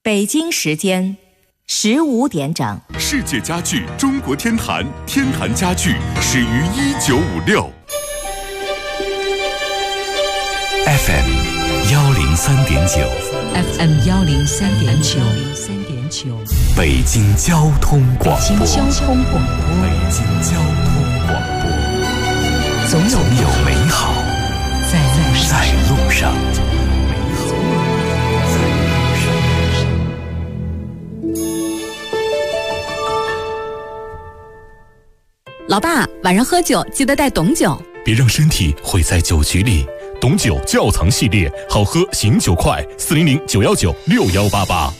北京时间15点整。 世界家具中国天坛，天坛家具始于1956。FM 103.9 FM 103.9 北京交通广播。 北京交通广播。 总有美好在路上。 老爸，晚上喝酒记得带董酒， 别让身体毁在酒局里。董酒窖藏系列，好喝醒酒快，400-919-6188。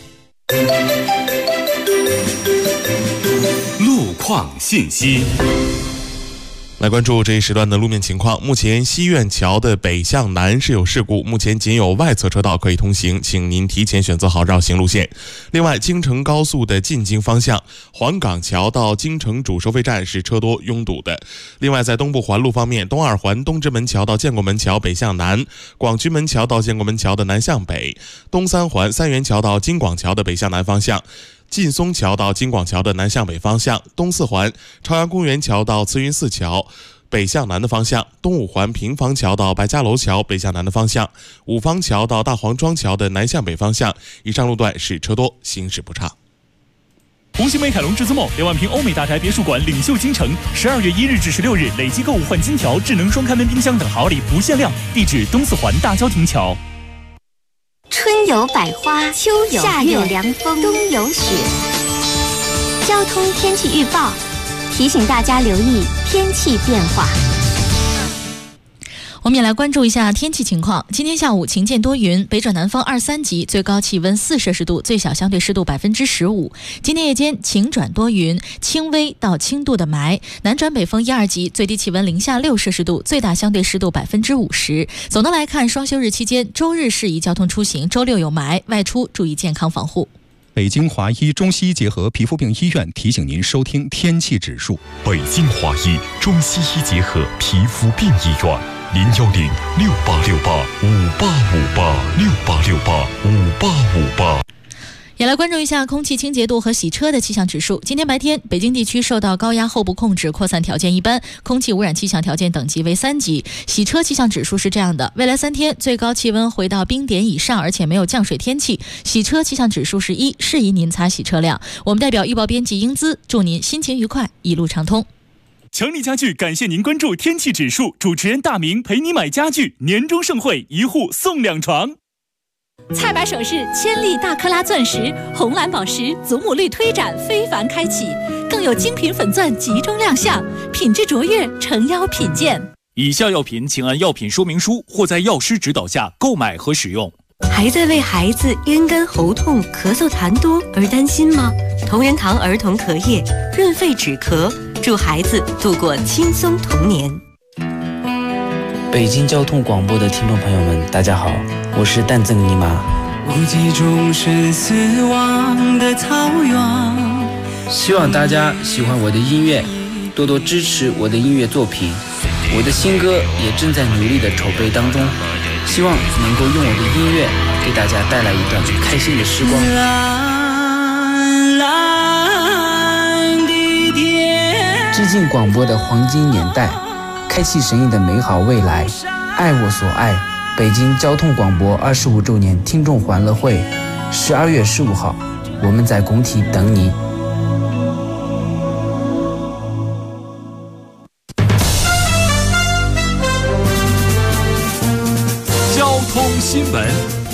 路况信息。来关注这一时段的路面情况。目前西苑桥的北向南是有事故，目前仅有外侧车道可以通行，请您提前选择好绕行路线。另外，京承高速的进京方向，环港桥到京承主收费站是车多拥堵的。另外，在东部环路方面，东二环东直门桥到建国门桥北向南，广渠门桥到建国门桥的南向北，东三环三元桥到京广桥的北向南方向，劲松桥到京广桥的南向北方向，东四环朝阳公园桥到慈云寺桥北向南的方向，东五环平房桥到白家楼桥北向南的方向，五方桥到大黄庄桥的南向北方向，以上路段是车多，行驶不畅。 红星美凯龙至尊梦2万平欧美大宅别墅馆领袖京城，12月1日至16日累计购物换金条、智能双开门冰箱等好礼不限量，地址东四环大郊亭桥。 春有百花，秋有夏有凉风，冬有雪。交通天气预报提醒大家留意天气变化。 我们也来关注一下天气情况。今天下午晴间多云，北转南风2、3级，最高气温4摄氏度，最小相对湿度15%。今天夜间晴转多云，轻微到轻度的霾，南转北风1、2级，最低气温零下6摄氏度，最大相对湿度50%。总的来看，双休日期间，周日适宜交通出行，周六有霾，外出注意健康防护。 北京华医中西医结合皮肤病医院提醒您收听天气指数。 北京华医中西医结合皮肤病医院，010-6868-5858，6868-5858。 也来关注一下空气清洁度和洗车的气象指数。今天白天，北京地区受到高压后部控制，扩散条件一般，空气污染气象条件等级为3级。洗车气象指数是这样的：未来3天最高气温回到冰点以上，而且没有降水天气，洗车气象指数是1，适宜您擦洗车辆。我们代表预报编辑英姿，祝您心情愉快，一路畅通。 强力家具感谢您关注天气指数，主持人大明陪你买家具，年终盛会1户送2床。 菜百首饰千粒大克拉钻石、红蓝宝石祖母绿推展非凡开启，更有精品粉钻集中亮相，品质卓越，诚邀品鉴。 以下药品请按药品说明书或在药师指导下购买和使用。 还在为孩子咽干喉痛、咳嗽痰多而担心吗？同仁堂儿童咳液润肺止咳，祝孩子度过轻松童年。 北京交通广播的听众朋友们，大家好，我是淡赠尼玛。 无际中是死亡的草原。 希望大家喜欢我的音乐，多多支持我的音乐作品。我的新歌也正在努力的筹备当中，希望能够用我的音乐给大家带来一段开心的时光。 蓝蓝的天， 致敬广播的黄金年代，开启神异的美好未来，爱我所爱。北京交通广播25周年听众欢乐会，12月15号，我们在工体等你。 交通新闻。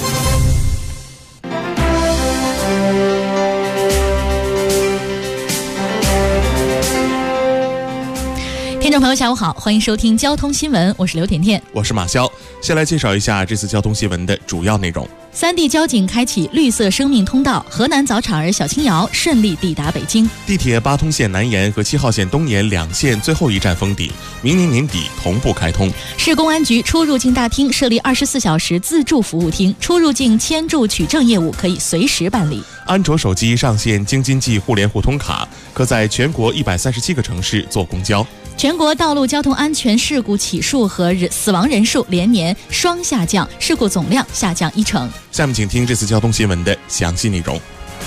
听众朋友下午好，欢迎收听交通新闻，我是刘甜甜， 我是马潇。先来介绍一下这次交通新闻的主要内容。 3地交警开启绿色生命通道，河南早产儿小青瑶顺利抵达北京。 地铁8通线南延和7号线东延2线最后一站封顶，明年年底同步开通。 市公安局出入境大厅设立24小时自助服务厅，出入境签注取证业务可以随时办理。 安卓手机上线京津冀互联互通卡，可在全国137个城市坐公交。 全国道路交通安全事故起数和死亡人数连年双下降，事故总量下降1成。 下面请听这次交通新闻的详细内容。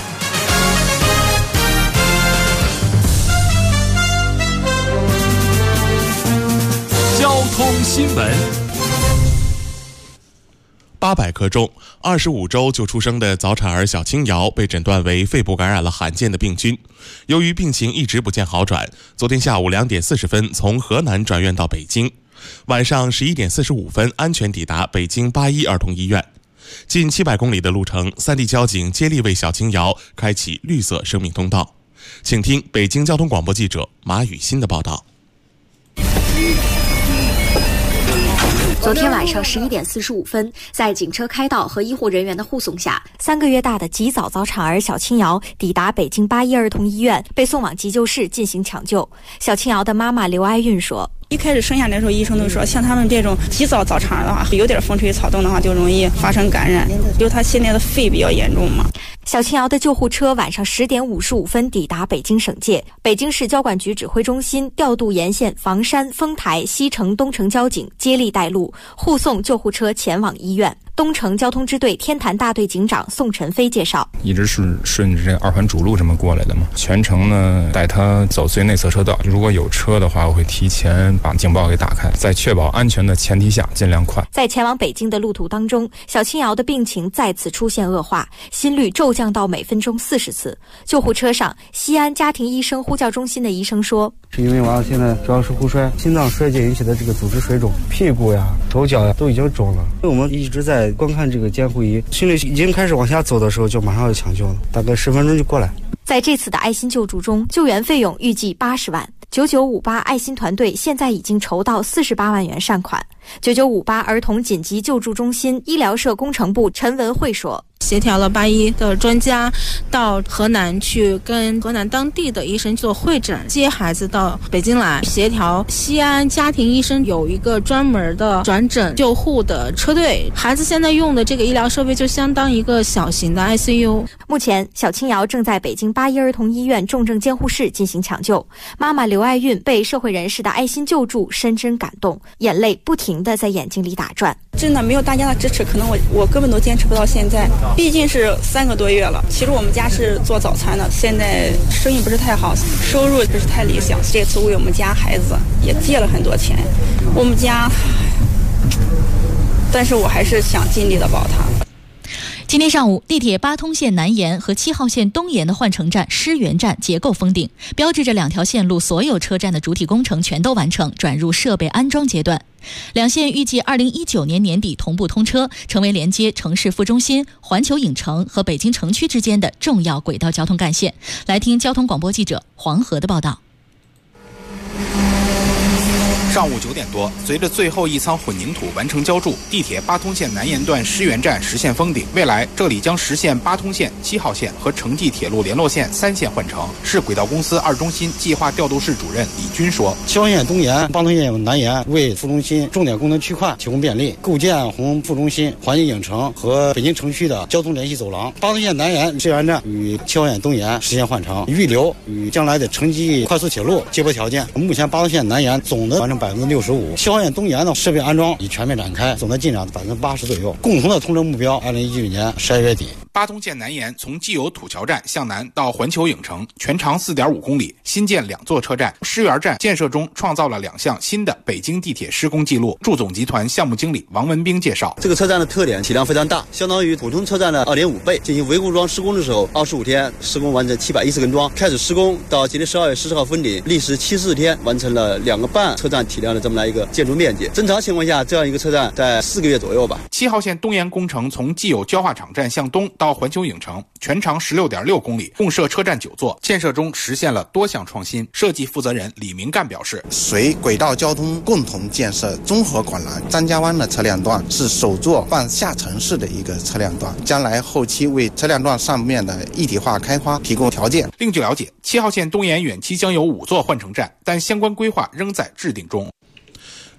交通新闻。 800克中，25周就出生的早产儿小青瑶被诊断为肺部感染了罕见的病菌。由于病情一直不见好转，昨天下午2点40分从河南转院到北京，晚上11点45分安全抵达北京81儿童医院。近700公里的路程，3地交警接力为小青瑶开启绿色生命通道。请听北京交通广播记者马雨欣的报道。 昨天晚上11点45分，在警车开道和医护人员的护送下，3个月大的极早产儿小青瑶抵达北京81儿童医院，被送往急救室进行抢救。小青瑶的妈妈刘爱运说：“ 一开始生下来的时候，医生都说，像他们这种极早产儿的话，有点风吹草动的话，就容易发生感染。就他现在的肺比较严重嘛。” 小青瑶的救护车晚上10点55分抵达北京省界，北京市交管局指挥中心调度沿线房山、丰台、西城、东城交警接力带路，护送救护车前往医院。东城交通支队天坛大队警长宋晨飞介绍， 一直是顺着这2环主路这么过来的嘛，全程呢带他走最内侧车道，如果有车的话，我会提前把警报给打开，在确保安全的前提下尽量快。 在前往北京的路途当中，小青瑶的病情再次出现恶化，心率骤降到每分钟40次。救护车上，西安家庭医生呼叫中心的医生说， 是因为娃娃现在主要是呼衰、心脏衰竭引起的这个组织水肿，屁股呀、手脚呀都已经肿了。我们一直在观看这个监护仪，心率已经开始往下走的时候，就马上要抢救了，大概10分钟就过来。 在这次的爱心救助中，救援费用预计80万。9958爱心团队现在已经筹到48万元善款。9958儿童紧急救助中心医疗社工程部陈文慧说， 协调了81的专家到河南去跟河南当地的医生做会诊，接孩子到北京来，协调西安家庭医生有一个专门的转诊救护的车队，孩子现在用的这个医疗设备就相当一个小型的 ICU。 目前小青瑶正在北京81儿童医院重症监护室进行抢救，妈妈刘爱运被社会人士的爱心救助深深感动，眼泪不停地在眼睛里打转。 真的没有大家的支持，可能我根本都坚持不到现在，毕竟是3个多月了。其实我们家是做早餐的，现在生意不是太好，收入不是太理想，这次为我们家孩子也借了很多钱，我们家，但是我还是想尽力的保他。 今天上午，地铁8通线南延和7号线东延的换乘站狮园站结构封顶，标志着2条线路所有车站的主体工程全都完成，转入设备安装阶段。两线预计2019年年底同步通车，成为连接城市副中心、环球影城和北京城区之间的重要轨道交通干线。来听交通广播记者黄河的报道。 上午9点多，随着最后一仓混凝土完成浇筑，地铁8通线南延段狮园站实现封顶。未来这里将实现8通线、7号线和城际铁路联络线3线换乘。市轨道公司2中心计划调度室主任李军说 7号线东延、8通线南延为副中心重点功能区块提供便利，构建红副中心、环球影城和北京城区的交通联系走廊。8通线南延狮园站与7号线东延实现换乘，预留与将来的城际快速铁路接驳条件。目前8通线南延总的完成65%，7号线东延的设备安装已全面展开，总的进展80%左右，共同的通车目标2019年12月底。 8通线南延从既有土桥站向南到环球影城，全长4.5公里，新建2座车站。狮园站建设中创造了2项新的北京地铁施工记录。驻总集团项目经理王文兵介绍， 这个车站的特点体量非常大，相当于普通车站的2.5倍。进行维护桩施工的时候，25天施工完成710根桩，开始施工到今天12月14号封顶，历时74天完成了2个半车站体量的这么来一个建筑面积。正常情况下，这样一个车站在4个月左右吧。 7号线东延工程从既有焦化厂站向东到环球影城，全长16.6公里，共设车站9座。建设中实现了多项创新。设计负责人李明干表示， 随轨道交通共同建设综合广廊张家湾的车辆段是首座半下沉式的一个车辆段，将来后期为车辆段上面的一体化开发提供条件。 另据了解，7号线东延远期将有5座换乘站，但相关规划仍在制定中。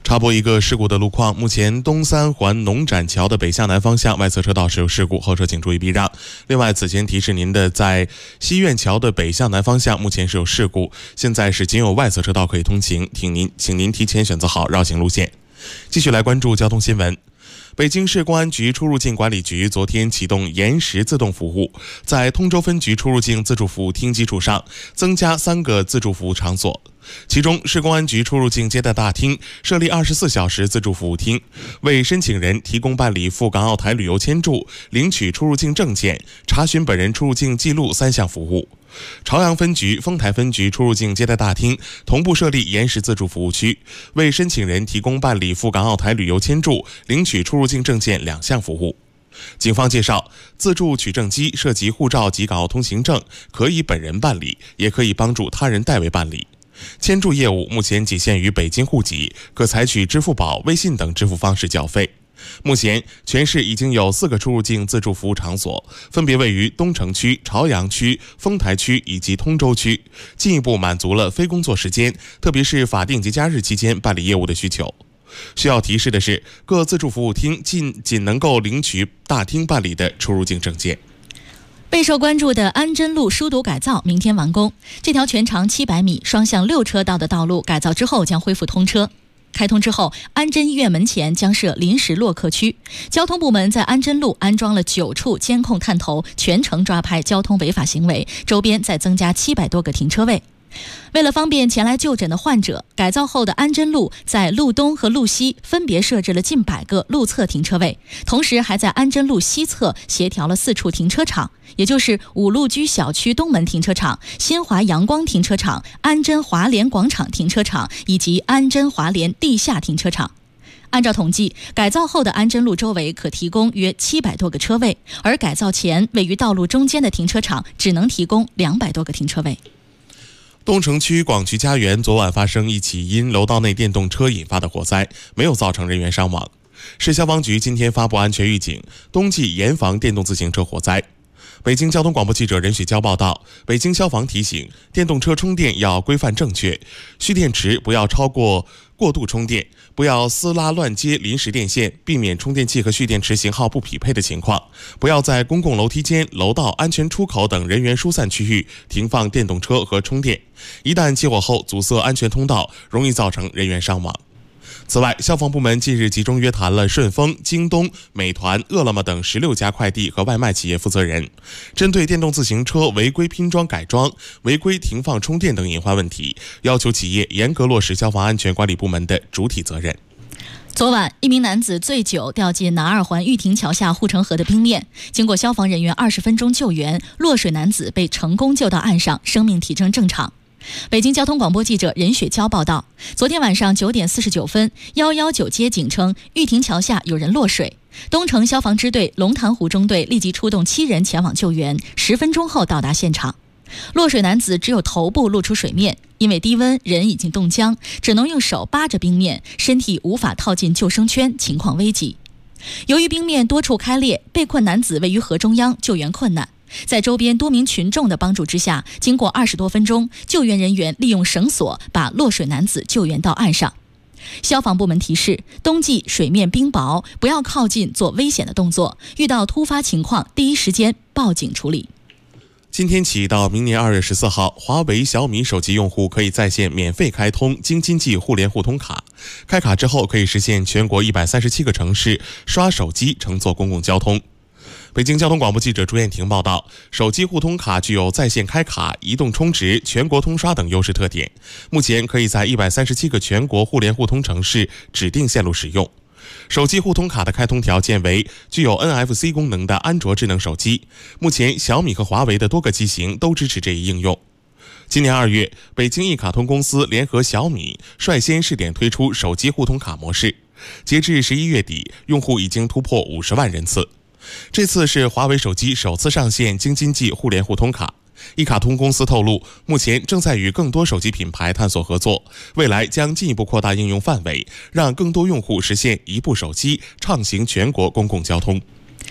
插播一个事故的路况，目前东三环农展桥的北向南方向外侧车道是有事故，后车请注意避让。另外，此前提示您的，在西苑桥的北向南方向目前是有事故，现在是仅有外侧车道可以通行，请您提前选择好绕行路线。继续来关注交通新闻。北京市公安局出入境管理局昨天启动延时自动服务，在通州分局出入境自助服务厅基础上增加3个自助服务场所，其中市公安局出入境接待大厅设立24小时自助服务厅，为申请人提供办理赴港澳台旅游签注、领取出入境证件、查询本人出入境记录3项服务。朝阳分局、丰台分局出入境接待大厅同步设立延时自助服务区，为申请人提供办理赴港澳台旅游签注、领取出入境证件2项服务。警方介绍，自助取证机涉及护照及港澳通行证，可以本人办理，也可以帮助他人代为办理。签注业务目前仅限于北京户籍，可采取支付宝、微信等支付方式缴费。目前全市已经有4个出入境自助服务场所，分别位于东城区、朝阳区、丰台区以及通州区，进一步满足了非工作时间，特别是法定节假日期间办理业务的需求。需要提示的是，各自助服务厅仅能够领取大厅办理的出入境证件。 备受关注的安贞路疏堵改造明天完工，这条全长700米、双向6车道的道路改造之后将恢复通车。开通之后，安贞医院门前将设临时落客区，交通部门在安贞路安装了9处监控探头，全程抓拍交通违法行为，周边再增加700多个停车位。为了方便前来就诊的患者，改造后的安贞路在路东和路西分别设置了近100个路侧停车位，同时还在安贞路西侧协调了4处停车场，也就是五路居小区东门停车场、新华阳光停车场、安贞华联广场停车场以及安贞华联地下停车场。按照统计，改造后的安贞路周围可提供约700多个车位，而改造前位于道路中间的停车场只能提供200多个停车位。 东城区广渠家园昨晚发生一起因楼道内电动车引发的火灾，没有造成人员伤亡。市消防局今天发布安全预警，冬季严防电动自行车火灾。北京交通广播记者任雪娇报道，北京消防提醒，电动车充电要规范正确，蓄电池不要超过过度充电，不要私拉乱接临时电线，避免充电器和蓄电池型号不匹配的情况，不要在公共楼梯间、楼道、安全出口等人员疏散区域停放电动车和充电，一旦起火后阻塞安全通道，容易造成人员伤亡。此外，消防部门近日集中约谈了顺丰、京东、美团、饿了么等16家快递和外卖企业负责人，针对电动自行车违规拼装改装、违规停放充电等隐患问题，要求企业严格落实消防安全管理部门的主体责任。 昨晚，一名男子醉酒掉进南二环玉亭桥下护城河的冰面，经过消防人员20分钟救援，落水男子被成功救到岸上，生命体征正常。北京交通广播记者任雪娇报道，昨天晚上9点49分，119接警称玉亭桥下有人落水，东城消防支队龙潭湖中队立即出动7人前往救援，10分钟后到达现场。落水男子只有头部露出水面，因为低温，人已经冻僵，只能用手扒着冰面，身体无法套进救生圈，情况危急。由于冰面多处开裂，被困男子位于河中央，救援困难。在周边多名群众的帮助之下，经过20多分钟，救援人员利用绳索把落水男子救援到岸上。消防部门提示，冬季水面冰薄，不要靠近做危险的动作，遇到突发情况第一时间报警处理。 今天起到明年2月14号，华为、小米手机用户可以在线免费开通京津冀互联互通卡。开卡之后，可以实现全国137个城市刷手机乘坐公共交通。北京交通广播记者朱艳婷报道，手机互通卡具有在线开卡、移动充值、全国通刷等优势特点，目前可以在137个全国互联互通城市指定线路使用。手机互通卡的开通条件为具有 NFC 功能的安卓智能手机，目前小米和华为的多个机型都支持这一应用。今年2月，北京一卡通公司联合小米率先试点推出手机互通卡模式，截至11月底，用户已经突破50万人次。这次是华为手机首次上线京津冀互联互通卡。一卡通公司透露，目前正在与更多手机品牌探索合作，未来将进一步扩大应用范围，让更多用户实现一部手机畅行全国公共交通。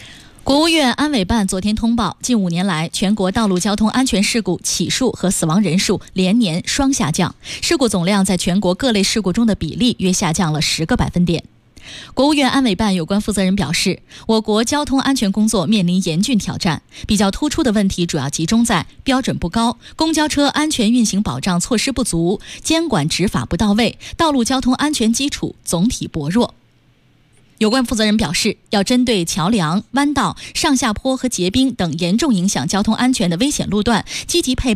国务院安委办昨天通报，近5年来，全国道路交通安全事故起数和死亡人数连年双下降，事故总量在全国各类事故中的比例约下降了10个百分点。国务院安委办有关负责人表示，我国交通安全工作面临严峻挑战，比较突出的问题主要集中在标准不高、公交车安全运行保障措施不足、监管执法不到位、道路交通安全基础总体薄弱。有关负责人表示，要针对桥梁、弯道、上下坡和结冰等严重影响交通安全的危险路段，积极配